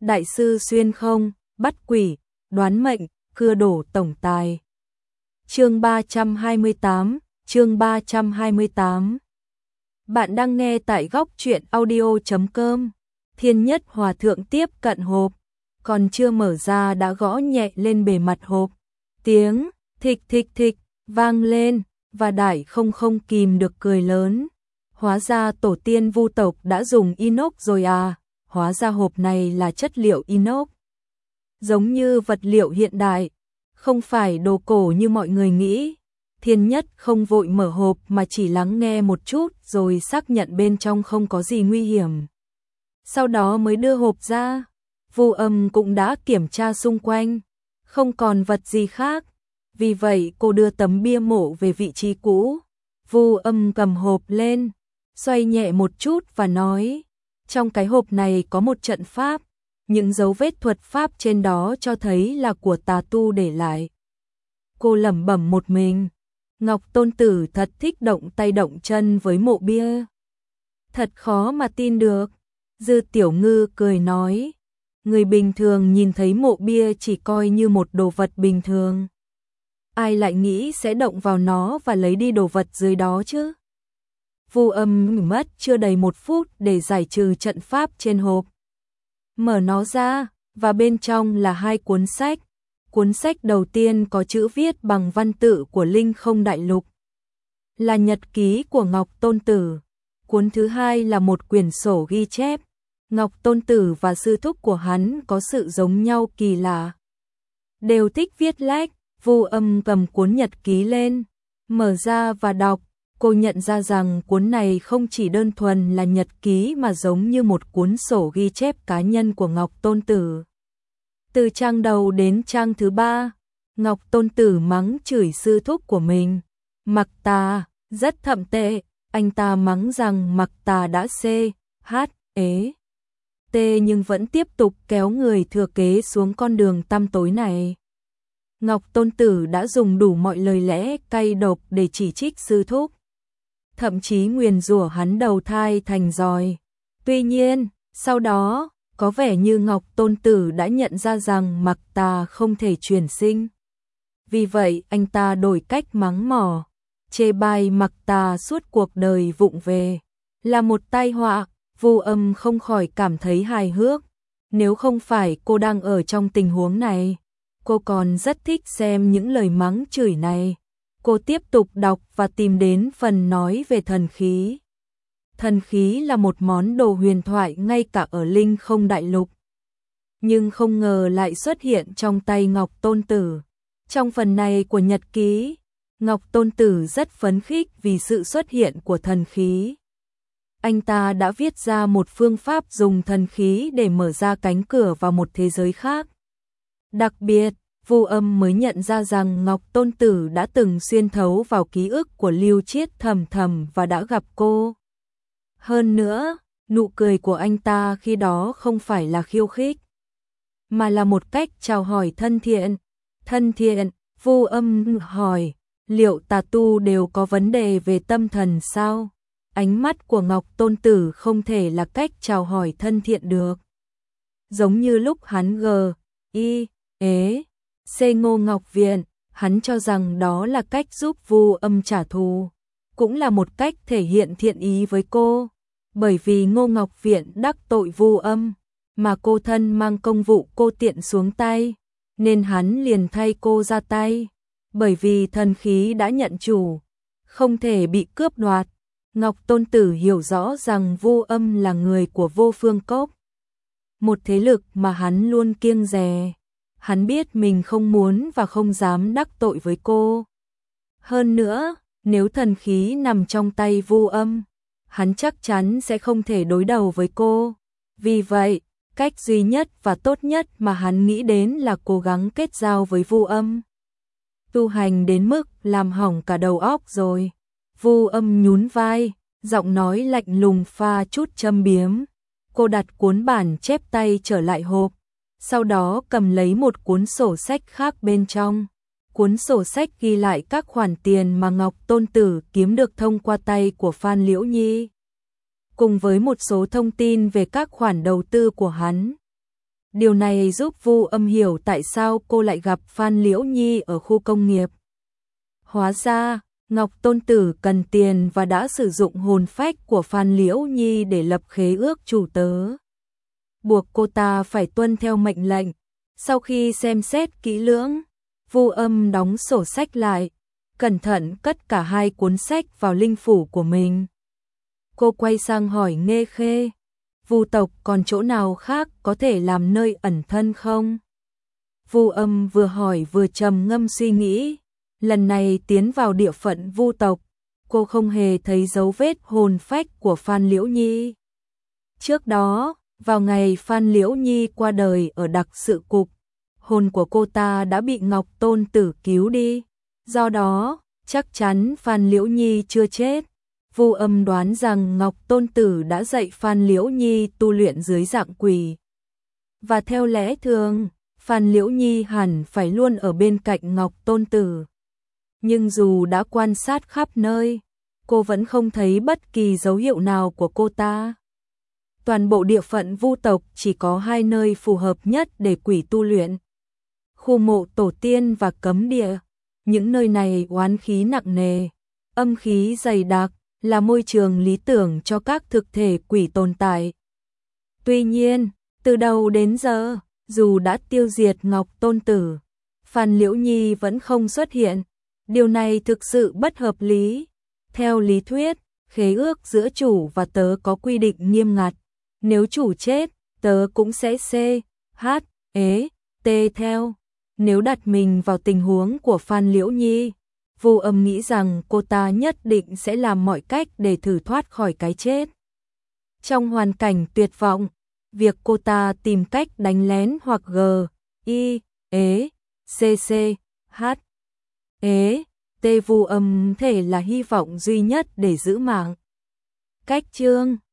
đại sư xuyên không, bắt quỷ, đoán mệnh, cưa đổ tổng tài. Chương 328, chương 328. Bạn đang nghe tại góc truyện audio.com. Thiên Nhất Hòa Thượng tiếp cận hộp, còn chưa mở ra đã gõ nhẹ lên bề mặt hộp. Tiếng thịch thịch thịch vang lên, và Đại không kìm được cười lớn. Hóa ra tổ tiên Vu tộc đã dùng inox rồi à, hóa ra hộp này là chất liệu inox. Giống như vật liệu hiện đại, không phải đồ cổ như mọi người nghĩ. Thiên Nhất không vội mở hộp mà chỉ lắng nghe một chút rồi xác nhận bên trong không có gì nguy hiểm. Sau đó mới đưa hộp ra. Vu Âm cũng đã kiểm tra xung quanh, không còn vật gì khác. Vì vậy cô đưa tấm bia mộ về vị trí cũ. Vu Âm cầm hộp lên, xoay nhẹ một chút và nói, trong cái hộp này có một trận pháp, những dấu vết thuật pháp trên đó cho thấy là của tà tu để lại. Cô lẩm bẩm một mình, Ngọc Tôn Tử thật thích động tay động chân với mộ bia. Thật khó mà tin được. Dư Tiểu Ngư cười nói, người bình thường nhìn thấy mộ bia chỉ coi như một đồ vật bình thường. Ai lại nghĩ sẽ động vào nó và lấy đi đồ vật dưới đó chứ? Vu Âm mất chưa đầy 1 phút để giải trừ trận pháp trên hộp. Mở nó ra, và bên trong là 2 cuốn sách. Cuốn sách đầu tiên có chữ viết bằng văn tự của Linh Không Đại Lục, là nhật ký của Ngọc Tôn Tử. Cuốn thứ hai là một quyển sổ ghi chép. Ngọc Tôn Tử và sư thúc của hắn có sự giống nhau kỳ lạ, đều thích viết lách. Vu Âm cầm cuốn nhật ký lên, mở ra và đọc. Cô nhận ra rằng cuốn này không chỉ đơn thuần là nhật ký mà giống như một cuốn sổ ghi chép cá nhân của Ngọc Tôn Tử. Từ trang đầu đến trang thứ 3, Ngọc Tôn Tử mắng chửi sư thúc của mình. Mặc Tà, rất thậm tệ, anh ta mắng rằng Mặc Tà đã t nhưng vẫn tiếp tục kéo người thừa kế xuống con đường tăm tối này. Ngọc Tôn Tử đã dùng đủ mọi lời lẽ cay độc để chỉ trích sư thúc, thậm chí nguyền rủa hắn đầu thai thành giòi. Tuy nhiên, sau đó, có vẻ như Ngọc Tôn Tử đã nhận ra rằng Mặc Tà không thể chuyển sinh. Vì vậy, anh ta đổi cách mắng mỏ, chê bai Mặc Tà suốt cuộc đời vụng về, là một tai họa. Vu Âm không khỏi cảm thấy hài hước. Nếu không phải cô đang ở trong tình huống này, cô còn rất thích xem những lời mắng chửi này. Cô tiếp tục đọc và tìm đến phần nói về thần khí. Thần khí là một món đồ huyền thoại ngay cả ở Linh Không Đại Lục, nhưng không ngờ lại xuất hiện trong tay Ngọc Tôn Tử. Trong phần này của nhật ký, Ngọc Tôn Tử rất phấn khích vì sự xuất hiện của thần khí. Anh ta đã viết ra một phương pháp dùng thần khí để mở ra cánh cửa vào một thế giới khác. Đặc biệt, Vu Âm mới nhận ra rằng Ngọc Tôn Tử đã từng xuyên thấu vào ký ức của Lưu Chiết Thầm Thầm và đã gặp cô. Hơn nữa, nụ cười của anh ta khi đó không phải là khiêu khích, mà là một cách chào hỏi thân thiện. Thân thiện, Vu Âm hỏi, liệu tà tu đều có vấn đề về tâm thần sao? Ánh mắt của Ngọc Tôn Tử không thể là cách chào hỏi thân thiện được. Giống như lúc hắn Ngô Ngọc Viện, hắn cho rằng đó là cách giúp Vu Âm trả thù, cũng là một cách thể hiện thiện ý với cô. Bởi vì Ngô Ngọc Viện đắc tội Vu Âm, mà cô thân mang công vụ cô tiện xuống tay, nên hắn liền thay cô ra tay. Bởi vì thần khí đã nhận chủ, không thể bị cướp đoạt. Ngọc Tôn Tử hiểu rõ rằng Vu Âm là người của Vô Phương Cốc, một thế lực mà hắn luôn kiêng dè. Hắn biết mình không muốn và không dám đắc tội với cô. Hơn nữa, nếu thần khí nằm trong tay Vu Âm, hắn chắc chắn sẽ không thể đối đầu với cô. Vì vậy, cách duy nhất và tốt nhất mà hắn nghĩ đến là cố gắng kết giao với Vu Âm. Tu hành đến mức làm hỏng cả đầu óc rồi. Vu Âm nhún vai, giọng nói lạnh lùng pha chút châm biếm. Cô đặt cuốn bản chép tay trở lại hộp, sau đó cầm lấy một cuốn sổ sách khác bên trong. Cuốn sổ sách ghi lại các khoản tiền mà Ngọc Tôn Tử kiếm được thông qua tay của Phan Liễu Nhi, cùng với một số thông tin về các khoản đầu tư của hắn. Điều này giúp Vu Âm hiểu tại sao cô lại gặp Phan Liễu Nhi ở khu công nghiệp. Hóa ra, Ngọc Tôn Tử cần tiền và đã sử dụng hồn phách của Phan Liễu Nhi để lập khế ước chủ tớ. Buộc cô ta phải tuân theo mệnh lệnh. Sau khi xem xét kỹ lưỡng, Vu Âm đóng sổ sách lại, cẩn thận cất cả hai cuốn sách vào linh phủ của mình. Cô quay sang hỏi Nghê Khê, Vu tộc còn chỗ nào khác có thể làm nơi ẩn thân không? Vu Âm vừa hỏi vừa trầm ngâm suy nghĩ. Lần này tiến vào địa phận Vu tộc, cô không hề thấy dấu vết hồn phách của Phan Liễu Nhi. Trước đó, vào ngày Phan Liễu Nhi qua đời ở đặc sự cục, hồn của cô ta đã bị Ngọc Tôn Tử cứu đi. Do đó, chắc chắn Phan Liễu Nhi chưa chết. Vu Âm đoán rằng Ngọc Tôn Tử đã dạy Phan Liễu Nhi tu luyện dưới dạng quỷ. Và theo lẽ thường, Phan Liễu Nhi hẳn phải luôn ở bên cạnh Ngọc Tôn Tử. Nhưng dù đã quan sát khắp nơi, cô vẫn không thấy bất kỳ dấu hiệu nào của cô ta. Toàn bộ địa phận Vu tộc chỉ có hai nơi phù hợp nhất để quỷ tu luyện: khu mộ tổ tiên và cấm địa. Những nơi này oán khí nặng nề, âm khí dày đặc, là môi trường lý tưởng cho các thực thể quỷ tồn tại. Tuy nhiên, từ đầu đến giờ, dù đã tiêu diệt Ngọc Tôn Tử, Phan Liễu Nhi vẫn không xuất hiện. Điều này thực sự bất hợp lý. Theo lý thuyết, khế ước giữa chủ và tớ có quy định nghiêm ngặt. Nếu chủ chết, tớ cũng sẽ T theo. Nếu đặt mình vào tình huống của Phan Liễu Nhi, Vu Âm nghĩ rằng cô ta nhất định sẽ làm mọi cách để thử thoát khỏi cái chết. Trong hoàn cảnh tuyệt vọng, việc cô ta tìm cách đánh lén hoặc Vu Âm thể là hy vọng duy nhất để giữ mạng. Cách chương